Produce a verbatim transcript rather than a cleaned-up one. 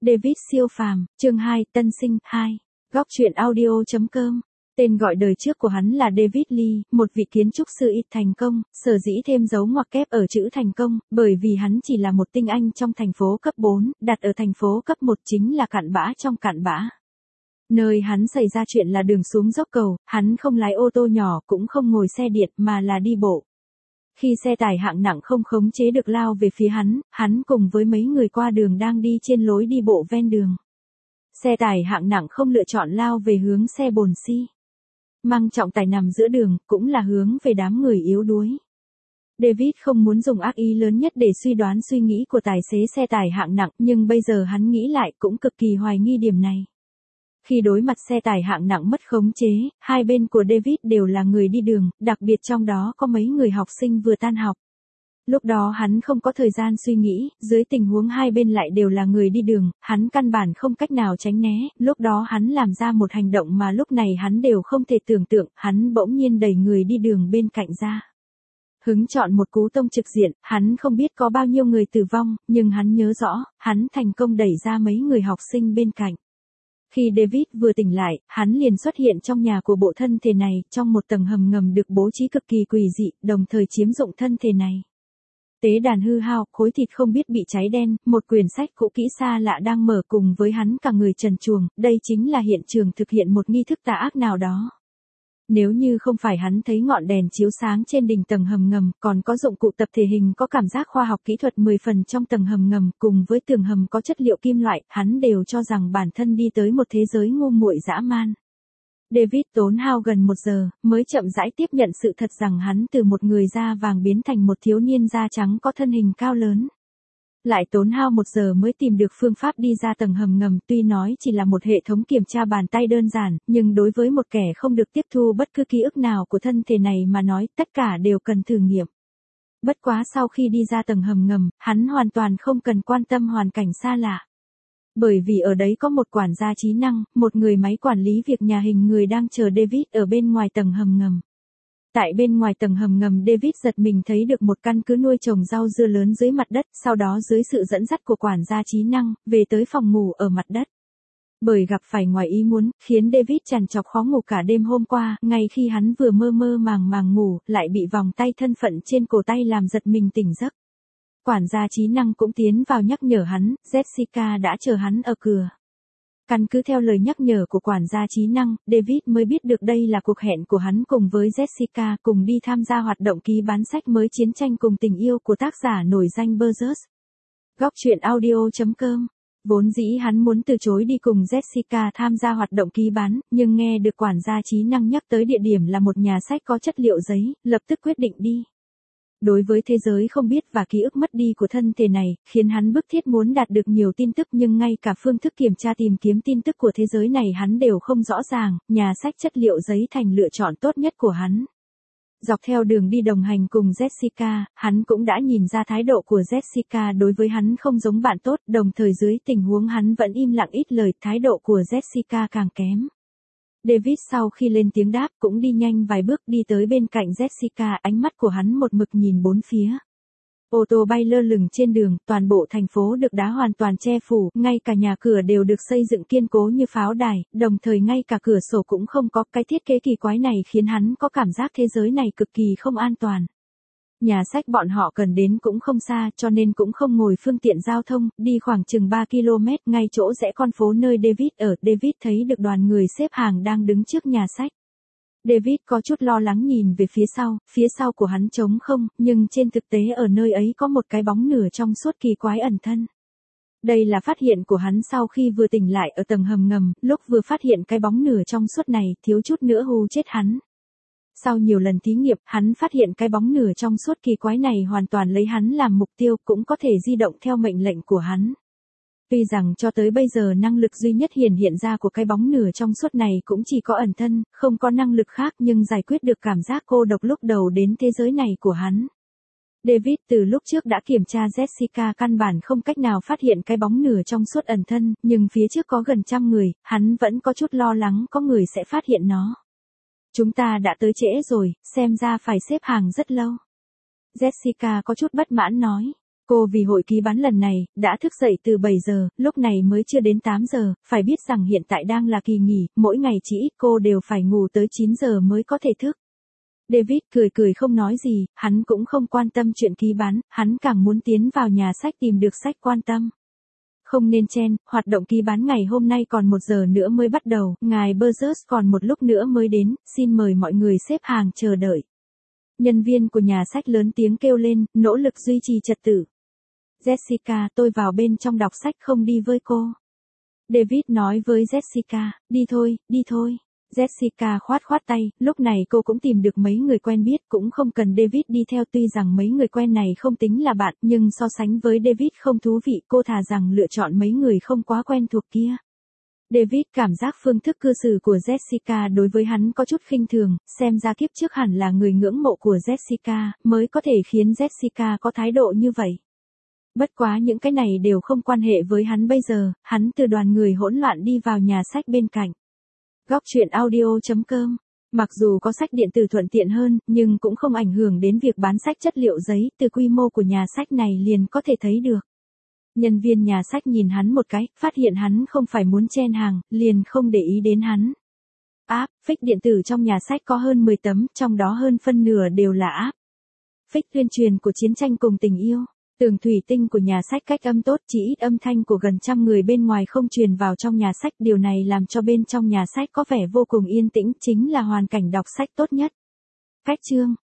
David siêu phàm, chương hai, Tân sinh, hai. Góc truyện audio chấm com. Tên gọi đời trước của hắn là David Lee, một vị kiến trúc sư ít thành công, sở dĩ thêm dấu ngoặc kép ở chữ thành công, bởi vì hắn chỉ là một tinh anh trong thành phố cấp bốn, đặt ở thành phố cấp một chính là cặn bã trong cặn bã. Nơi hắn xảy ra chuyện là đường xuống dốc cầu, hắn không lái ô tô nhỏ cũng không ngồi xe điện mà là đi bộ. Khi xe tải hạng nặng không khống chế được lao về phía hắn, hắn cùng với mấy người qua đường đang đi trên lối đi bộ ven đường. Xe tải hạng nặng không lựa chọn lao về hướng xe bồn xi măng trọng tải nằm giữa đường, cũng là hướng về đám người yếu đuối. David không muốn dùng ác ý lớn nhất để suy đoán suy nghĩ của tài xế xe tải hạng nặng, nhưng bây giờ hắn nghĩ lại cũng cực kỳ hoài nghi điểm này. Khi đối mặt xe tải hạng nặng mất khống chế, hai bên của David đều là người đi đường, đặc biệt trong đó có mấy người học sinh vừa tan học. Lúc đó hắn không có thời gian suy nghĩ, dưới tình huống hai bên lại đều là người đi đường, hắn căn bản không cách nào tránh né, lúc đó hắn làm ra một hành động mà lúc này hắn đều không thể tưởng tượng, hắn bỗng nhiên đẩy người đi đường bên cạnh ra. Hứng chọn một cú tông trực diện, hắn không biết có bao nhiêu người tử vong, nhưng hắn nhớ rõ, hắn thành công đẩy ra mấy người học sinh bên cạnh. Khi David vừa tỉnh lại, hắn liền xuất hiện trong nhà của bộ thân thể này, trong một tầng hầm ngầm được bố trí cực kỳ quỷ dị, đồng thời chiếm dụng thân thể này. Tế đàn hư hao, khối thịt không biết bị cháy đen, một quyển sách cũ kỹ xa lạ đang mở cùng với hắn cả người trần truồng, đây chính là hiện trường thực hiện một nghi thức tà ác nào đó. Nếu như không phải hắn thấy ngọn đèn chiếu sáng trên đỉnh tầng hầm ngầm, còn có dụng cụ tập thể hình có cảm giác khoa học kỹ thuật mười phần trong tầng hầm ngầm, cùng với tường hầm có chất liệu kim loại, hắn đều cho rằng bản thân đi tới một thế giới ngu muội dã man. David tốn hao gần một giờ, mới chậm rãi tiếp nhận sự thật rằng hắn từ một người da vàng biến thành một thiếu niên da trắng có thân hình cao lớn. Lại tốn hao một giờ mới tìm được phương pháp đi ra tầng hầm ngầm, tuy nói chỉ là một hệ thống kiểm tra bàn tay đơn giản, nhưng đối với một kẻ không được tiếp thu bất cứ ký ức nào của thân thể này mà nói, tất cả đều cần thử nghiệm. Bất quá sau khi đi ra tầng hầm ngầm, hắn hoàn toàn không cần quan tâm hoàn cảnh xa lạ. Bởi vì ở đấy có một quản gia trí năng, một người máy quản lý việc nhà hình người đang chờ David ở bên ngoài tầng hầm ngầm. Tại bên ngoài tầng hầm ngầm David giật mình thấy được một căn cứ nuôi trồng rau dưa lớn dưới mặt đất, sau đó dưới sự dẫn dắt của quản gia trí năng, về tới phòng ngủ ở mặt đất. Bởi gặp phải ngoài ý muốn, khiến David trằn trọc khó ngủ cả đêm hôm qua, ngay khi hắn vừa mơ mơ màng màng ngủ, lại bị vòng tay thân phận trên cổ tay làm giật mình tỉnh giấc. Quản gia trí năng cũng tiến vào nhắc nhở hắn, Jessica đã chờ hắn ở cửa. Căn cứ theo lời nhắc nhở của quản gia trí năng, David mới biết được đây là cuộc hẹn của hắn cùng với Jessica cùng đi tham gia hoạt động ký bán sách mới Chiến tranh cùng tình yêu của tác giả nổi danh Burgess. Góc truyện audio chấm com. Vốn dĩ hắn muốn từ chối đi cùng Jessica tham gia hoạt động ký bán, nhưng nghe được quản gia trí năng nhắc tới địa điểm là một nhà sách có chất liệu giấy, lập tức quyết định đi. Đối với thế giới không biết và ký ức mất đi của thân thể này, khiến hắn bức thiết muốn đạt được nhiều tin tức nhưng ngay cả phương thức kiểm tra tìm kiếm tin tức của thế giới này hắn đều không rõ ràng, nhà sách chất liệu giấy thành lựa chọn tốt nhất của hắn. Dọc theo đường đi đồng hành cùng Jessica, hắn cũng đã nhìn ra thái độ của Jessica đối với hắn không giống bạn tốt, đồng thời dưới tình huống hắn vẫn im lặng ít lời, thái độ của Jessica càng kém. David sau khi lên tiếng đáp cũng đi nhanh vài bước đi tới bên cạnh Jessica, ánh mắt của hắn một mực nhìn bốn phía. Ô tô bay lơ lửng trên đường, toàn bộ thành phố được đá hoàn toàn che phủ, ngay cả nhà cửa đều được xây dựng kiên cố như pháo đài, đồng thời ngay cả cửa sổ cũng không có. Cái thiết kế kỳ quái này khiến hắn có cảm giác thế giới này cực kỳ không an toàn. Nhà sách bọn họ cần đến cũng không xa, cho nên cũng không ngồi phương tiện giao thông, đi khoảng chừng ba ki lô mét, ngay chỗ rẽ con phố nơi David ở, David thấy được đoàn người xếp hàng đang đứng trước nhà sách. David có chút lo lắng nhìn về phía sau, phía sau của hắn trống không, nhưng trên thực tế ở nơi ấy có một cái bóng nửa trong suốt kỳ quái ẩn thân. Đây là phát hiện của hắn sau khi vừa tỉnh lại ở tầng hầm ngầm, lúc vừa phát hiện cái bóng nửa trong suốt này, thiếu chút nữa hù chết hắn. Sau nhiều lần thí nghiệm, hắn phát hiện cái bóng nửa trong suốt kỳ quái này hoàn toàn lấy hắn làm mục tiêu, cũng có thể di động theo mệnh lệnh của hắn. Tuy rằng cho tới bây giờ năng lực duy nhất hiển hiện ra của cái bóng nửa trong suốt này cũng chỉ có ẩn thân, không có năng lực khác nhưng giải quyết được cảm giác cô độc lúc đầu đến thế giới này của hắn. David từ lúc trước đã kiểm tra Jessica căn bản không cách nào phát hiện cái bóng nửa trong suốt ẩn thân, nhưng phía trước có gần trăm người, hắn vẫn có chút lo lắng có người sẽ phát hiện nó. Chúng ta đã tới trễ rồi, xem ra phải xếp hàng rất lâu. Jessica có chút bất mãn nói. Cô vì hội ký bán lần này, đã thức dậy từ bảy giờ, lúc này mới chưa đến tám giờ, phải biết rằng hiện tại đang là kỳ nghỉ, mỗi ngày chỉ ít cô đều phải ngủ tới chín giờ mới có thể thức. David cười cười không nói gì, hắn cũng không quan tâm chuyện ký bán, hắn càng muốn tiến vào nhà sách tìm được sách quan tâm. Không nên chen, hoạt động ký bán ngày hôm nay còn một giờ nữa mới bắt đầu, ngài Burgess còn một lúc nữa mới đến, xin mời mọi người xếp hàng chờ đợi. Nhân viên của nhà sách lớn tiếng kêu lên, nỗ lực duy trì trật tự. Jessica, tôi vào bên trong đọc sách không đi với cô. David nói với Jessica, đi thôi, đi thôi. Jessica khoát khoát tay, lúc này cô cũng tìm được mấy người quen biết, cũng không cần David đi theo, tuy rằng mấy người quen này không tính là bạn, nhưng so sánh với David không thú vị, cô thà rằng lựa chọn mấy người không quá quen thuộc kia. David cảm giác phương thức cư xử của Jessica đối với hắn có chút khinh thường, xem ra kiếp trước hẳn là người ngưỡng mộ của Jessica, mới có thể khiến Jessica có thái độ như vậy. Bất quá những cái này đều không quan hệ với hắn bây giờ, hắn từ đoàn người hỗn loạn đi vào nhà sách bên cạnh. Góc truyện audio chấm com. Mặc dù có sách điện tử thuận tiện hơn, nhưng cũng không ảnh hưởng đến việc bán sách chất liệu giấy, từ quy mô của nhà sách này liền có thể thấy được. Nhân viên nhà sách nhìn hắn một cái, phát hiện hắn không phải muốn chen hàng, liền không để ý đến hắn. Áp, phích điện tử trong nhà sách có hơn mười tấm, trong đó hơn phân nửa đều là áp. Phích tuyên truyền của chiến tranh cùng tình yêu. Tường thủy tinh của nhà sách cách âm tốt, chỉ ít âm thanh của gần trăm người bên ngoài không truyền vào trong nhà sách, điều này làm cho bên trong nhà sách có vẻ vô cùng yên tĩnh, chính là hoàn cảnh đọc sách tốt nhất. Cách chương